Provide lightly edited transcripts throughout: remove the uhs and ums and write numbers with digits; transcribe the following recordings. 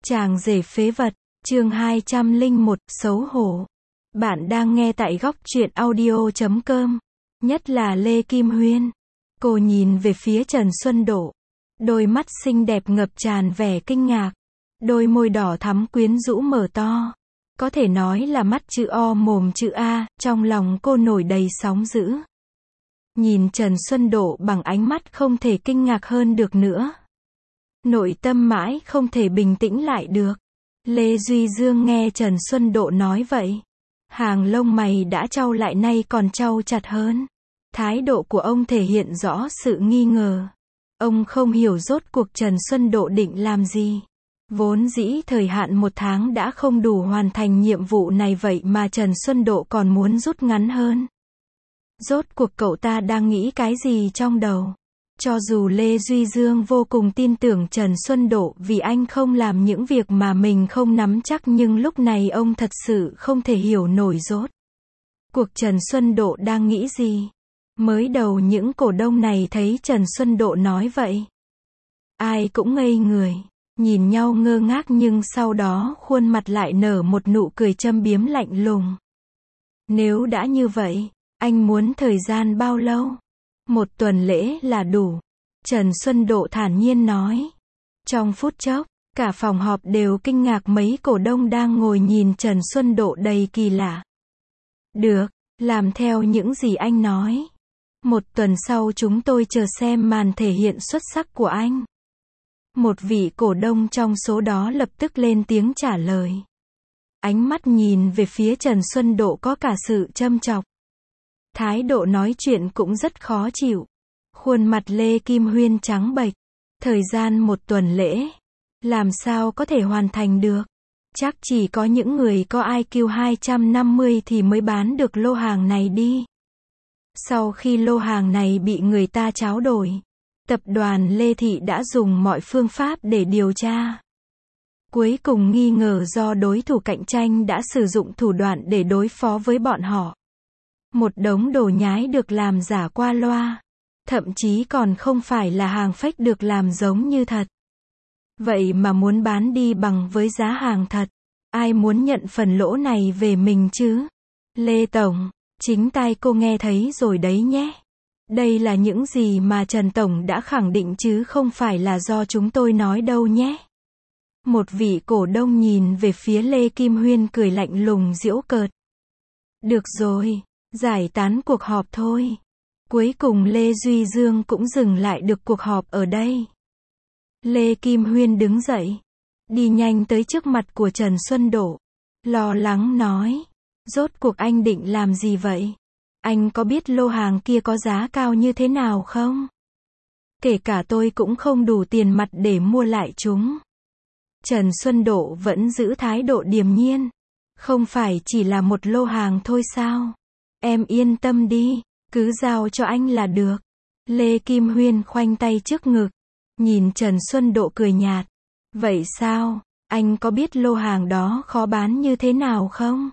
Chàng rể phế vật, chương 201, xấu hổ. Bạn đang nghe tại góc truyện audio.com. Nhất là Lê Kim Huyên. Cô nhìn về phía Trần Xuân Độ. Đôi mắt xinh đẹp ngập tràn vẻ kinh ngạc. Đôi môi đỏ thắm quyến rũ mở to. Có thể nói là mắt chữ O mồm chữ A, trong lòng cô nổi đầy sóng dữ. Nhìn Trần Xuân Độ bằng ánh mắt không thể kinh ngạc hơn được nữa. Nội tâm mãi không thể bình tĩnh lại được. Lê Duy Dương nghe Trần Xuân Độ nói vậy. Hàng lông mày đã chau lại nay còn chau chặt hơn. Thái độ của ông thể hiện rõ sự nghi ngờ. Ông không hiểu rốt cuộc Trần Xuân Độ định làm gì. Vốn dĩ thời hạn 1 tháng đã không đủ hoàn thành nhiệm vụ này, vậy mà Trần Xuân Độ còn muốn rút ngắn hơn. Rốt cuộc cậu ta đang nghĩ cái gì trong đầu? Cho dù Lê Duy Dương vô cùng tin tưởng Trần Xuân Độ vì anh không làm những việc mà mình không nắm chắc, nhưng lúc này ông thật sự không thể hiểu nổi rốt cuộc Trần Xuân Độ đang nghĩ gì. Mới đầu những cổ đông này thấy Trần Xuân Độ nói vậy, ai cũng ngây người, nhìn nhau ngơ ngác, nhưng sau đó khuôn mặt lại nở một nụ cười châm biếm lạnh lùng. Nếu đã như vậy, anh muốn thời gian bao lâu? 1 tuần lễ là đủ. Trần Xuân Độ thản nhiên nói. Trong phút chốc, cả phòng họp đều kinh ngạc, mấy cổ đông đang ngồi nhìn Trần Xuân Độ đầy kỳ lạ. Được, làm theo những gì anh nói. 1 tuần sau chúng tôi chờ xem màn thể hiện xuất sắc của anh. Một vị cổ đông trong số đó lập tức lên tiếng trả lời. Ánh mắt nhìn về phía Trần Xuân Độ có cả sự châm chọc. Thái độ nói chuyện cũng rất khó chịu. Khuôn mặt Lê Kim Huyên trắng bệch. Thời gian 1 tuần lễ, làm sao có thể hoàn thành được? Chắc chỉ có những người có IQ 250 thì mới bán được lô hàng này đi. Sau khi lô hàng này bị người ta tráo đổi, tập đoàn Lê Thị đã dùng mọi phương pháp để điều tra. Cuối cùng nghi ngờ do đối thủ cạnh tranh đã sử dụng thủ đoạn để đối phó với bọn họ. Một đống đồ nhái được làm giả qua loa. Thậm chí còn không phải là hàng fake được làm giống như thật. Vậy mà muốn bán đi bằng với giá hàng thật. Ai muốn nhận phần lỗ này về mình chứ? Lê Tổng, chính tai cô nghe thấy rồi đấy nhé. Đây là những gì mà Trần Tổng đã khẳng định chứ không phải là do chúng tôi nói đâu nhé. Một vị cổ đông nhìn về phía Lê Kim Huyên cười lạnh lùng giễu cợt. Được rồi, giải tán cuộc họp thôi. Cuối cùng Lê Duy Dương cũng dừng lại được cuộc họp ở đây. Lê Kim Huyên đứng dậy, đi nhanh tới trước mặt của Trần Xuân Độ, lo lắng nói, rốt cuộc anh định làm gì vậy? Anh có biết lô hàng kia có giá cao như thế nào không? Kể cả tôi cũng không đủ tiền mặt để mua lại chúng. Trần Xuân Độ vẫn giữ thái độ điềm nhiên. Không phải chỉ là một lô hàng thôi sao? Em yên tâm đi, cứ giao cho anh là được. Lê Kim Huyên khoanh tay trước ngực, nhìn Trần Xuân Độ cười nhạt. Vậy sao, anh có biết lô hàng đó khó bán như thế nào không?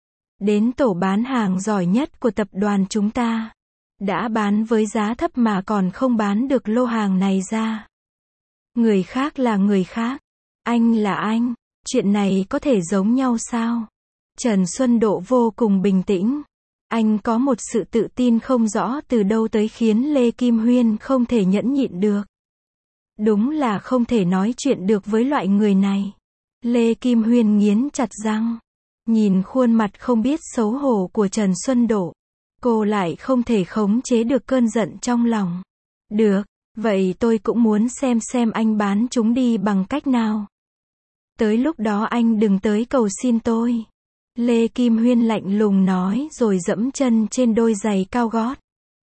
Đến tổ bán hàng giỏi nhất của tập đoàn chúng ta đã bán với giá thấp mà còn không bán được lô hàng này ra. Người khác là người khác, anh là anh, chuyện này có thể giống nhau sao? Trần Xuân Độ vô cùng bình tĩnh. Anh có một sự tự tin không rõ từ đâu tới khiến Lê Kim Huyên không thể nhẫn nhịn được. Đúng là không thể nói chuyện được với loại người này. Lê Kim Huyên nghiến chặt răng. Nhìn khuôn mặt không biết xấu hổ của Trần Xuân Độ, cô lại không thể khống chế được cơn giận trong lòng. Được, vậy tôi cũng muốn xem anh bán chúng đi bằng cách nào. Tới lúc đó anh đừng tới cầu xin tôi. Lê Kim Huyên lạnh lùng nói rồi dẫm chân trên đôi giày cao gót.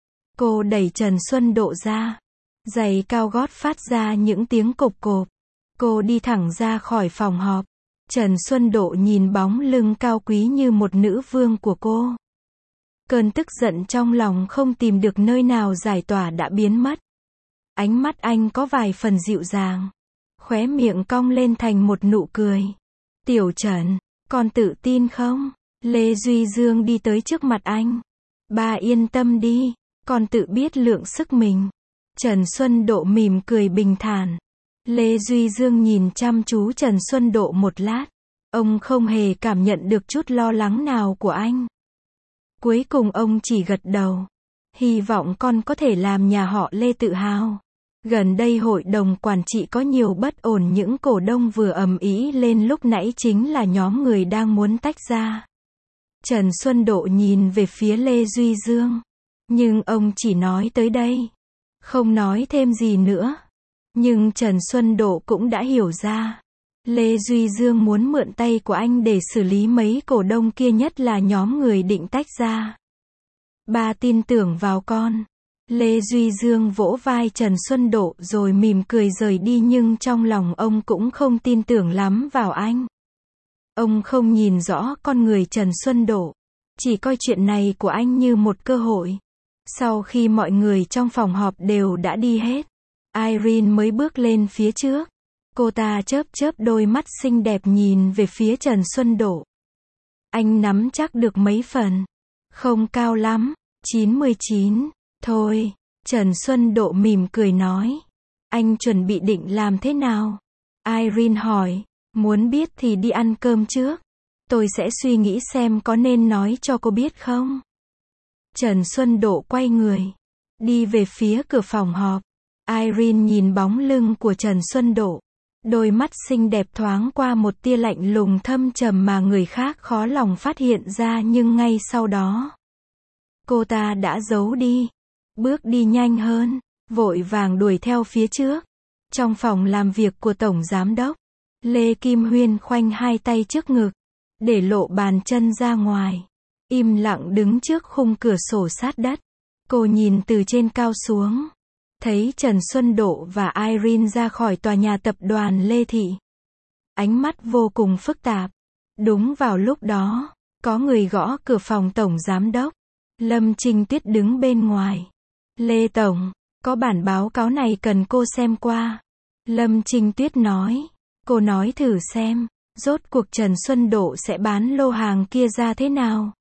Cô đẩy Trần Xuân Độ ra. Giày cao gót phát ra những tiếng cộp cộp. Cô đi thẳng ra khỏi phòng họp. Trần Xuân Độ nhìn bóng lưng cao quý như một nữ vương của cô. Cơn tức giận trong lòng không tìm được nơi nào giải tỏa đã biến mất. Ánh mắt anh có vài phần dịu dàng. Khóe miệng cong lên thành một nụ cười. Tiểu Trần, con tự tin không? Lê Duy Dương đi tới trước mặt anh. Ba yên tâm đi, con tự biết lượng sức mình. Trần Xuân Độ mỉm cười bình thản. Lê Duy Dương nhìn chăm chú Trần Xuân Độ một lát. Ông không hề cảm nhận được chút lo lắng nào của anh. Cuối cùng ông chỉ gật đầu. Hy vọng con có thể làm nhà họ Lê tự hào. Gần đây hội đồng quản trị có nhiều bất ổn, những cổ đông vừa ầm ĩ lên lúc nãy chính là nhóm người đang muốn tách ra. Trần Xuân Độ nhìn về phía Lê Duy Dương. Nhưng ông chỉ nói tới đây. Không nói thêm gì nữa. Nhưng Trần Xuân Độ cũng đã hiểu ra. Lê Duy Dương muốn mượn tay của anh để xử lý mấy cổ đông kia, nhất là nhóm người định tách ra. Ba tin tưởng vào con. Lê Duy Dương vỗ vai Trần Xuân Độ rồi mỉm cười rời đi, nhưng trong lòng ông cũng không tin tưởng lắm vào anh. Ông không nhìn rõ con người Trần Xuân Độ. Chỉ coi chuyện này của anh như một cơ hội. Sau khi mọi người trong phòng họp đều đã đi hết, Irene mới bước lên phía trước. Cô ta chớp chớp đôi mắt xinh đẹp nhìn về phía Trần Xuân Độ. Anh nắm chắc được mấy phần? Không cao lắm, 99. Thôi, Trần Xuân Độ mỉm cười nói. Anh chuẩn bị định làm thế nào? Irene hỏi. Muốn biết thì đi ăn cơm trước. Tôi sẽ suy nghĩ xem có nên nói cho cô biết không? Trần Xuân Độ quay người, đi về phía cửa phòng họp. Irene nhìn bóng lưng của Trần Xuân Độ. Đôi mắt xinh đẹp thoáng qua một tia lạnh lùng thâm trầm mà người khác khó lòng phát hiện ra, nhưng ngay sau đó, cô ta đã giấu đi. Bước đi nhanh hơn, vội vàng đuổi theo phía trước. Trong phòng làm việc của Tổng Giám đốc, Lê Kim Huyên khoanh hai tay trước ngực, để lộ bàn chân ra ngoài. Im lặng đứng trước khung cửa sổ sát đất. Cô nhìn từ trên cao xuống. Thấy Trần Xuân Độ và Irene ra khỏi tòa nhà tập đoàn Lê Thị. Ánh mắt vô cùng phức tạp. Đúng vào lúc đó, có người gõ cửa phòng Tổng Giám đốc. Lâm Trinh Tuyết đứng bên ngoài. Lê Tổng, có bản báo cáo này cần cô xem qua. Lâm Trinh Tuyết nói. Cô nói thử xem, rốt cuộc Trần Xuân Độ sẽ bán lô hàng kia ra thế nào?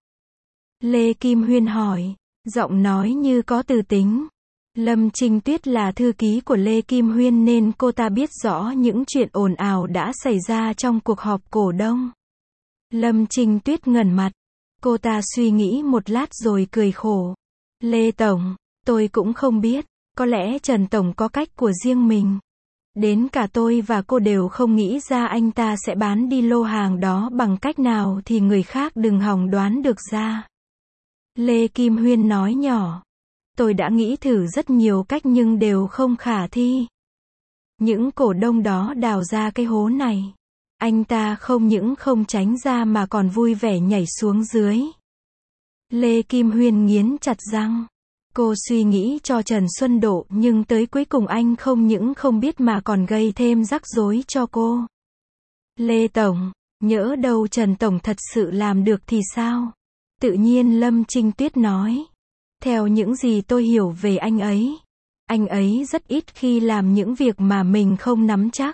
Lê Kim Huyên hỏi, giọng nói như có từ tính. Lâm Trinh Tuyết là thư ký của Lê Kim Huyên nên cô ta biết rõ những chuyện ồn ào đã xảy ra trong cuộc họp cổ đông. Lâm Trinh Tuyết ngẩn mặt. Cô ta suy nghĩ một lát rồi cười khổ. Lê Tổng, tôi cũng không biết, có lẽ Trần Tổng có cách của riêng mình. Đến cả tôi và cô đều không nghĩ ra anh ta sẽ bán đi lô hàng đó bằng cách nào thì người khác đừng hòng đoán được ra. Lê Kim Huyên nói nhỏ. Tôi đã nghĩ thử rất nhiều cách nhưng đều không khả thi. Những cổ đông đó đào ra cái hố này. Anh ta không những không tránh ra mà còn vui vẻ nhảy xuống dưới. Lê Kim Huyên nghiến chặt răng. Cô suy nghĩ cho Trần Xuân Độ nhưng tới cuối cùng anh không những không biết mà còn gây thêm rắc rối cho cô. Lê Tổng, nhỡ đâu Trần Tổng thật sự làm được thì sao? Tự nhiên Lâm Trinh Tuyết nói. Theo những gì tôi hiểu về anh ấy rất ít khi làm những việc mà mình không nắm chắc.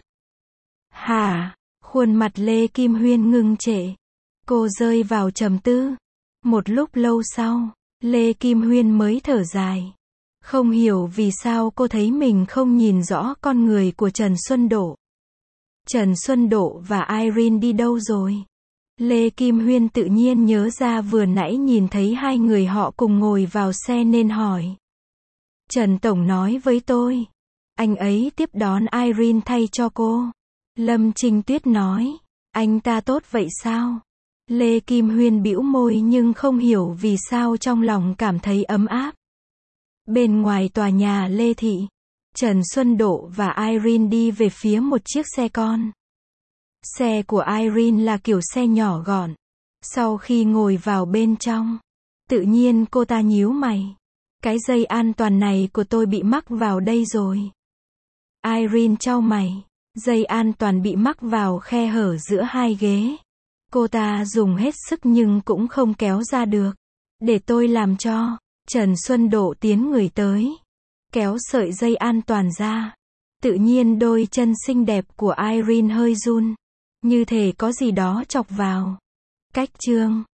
Hả? Khuôn mặt Lê Kim Huyên ngưng trệ. Cô rơi vào trầm tư. Một lúc lâu sau, Lê Kim Huyên mới thở dài. Không hiểu vì sao cô thấy mình không nhìn rõ con người của Trần Xuân Độ. Trần Xuân Độ và Irene đi đâu rồi? Lê Kim Huyên tự nhiên nhớ ra vừa nãy nhìn thấy hai người họ cùng ngồi vào xe nên hỏi. Trần Tổng nói với tôi, anh ấy tiếp đón Irene thay cho cô. Lâm Trinh Tuyết nói, anh ta tốt vậy sao? Lê Kim Huyên bĩu môi nhưng không hiểu vì sao trong lòng cảm thấy ấm áp. Bên ngoài tòa nhà Lê Thị, Trần Xuân Độ và Irene đi về phía một chiếc xe con. Xe của Irene là kiểu xe nhỏ gọn. Sau khi ngồi vào bên trong, tự nhiên cô ta nhíu mày. Cái dây an toàn này của tôi bị mắc vào đây rồi. Irene chau mày. Dây an toàn bị mắc vào khe hở giữa hai ghế. Cô ta dùng hết sức nhưng cũng không kéo ra được. Để tôi làm cho. Trần Xuân Độ tiến người tới. Kéo sợi dây an toàn ra. Tự nhiên đôi chân xinh đẹp của Irene hơi run. Như thể có gì đó chọc vào. Cách chương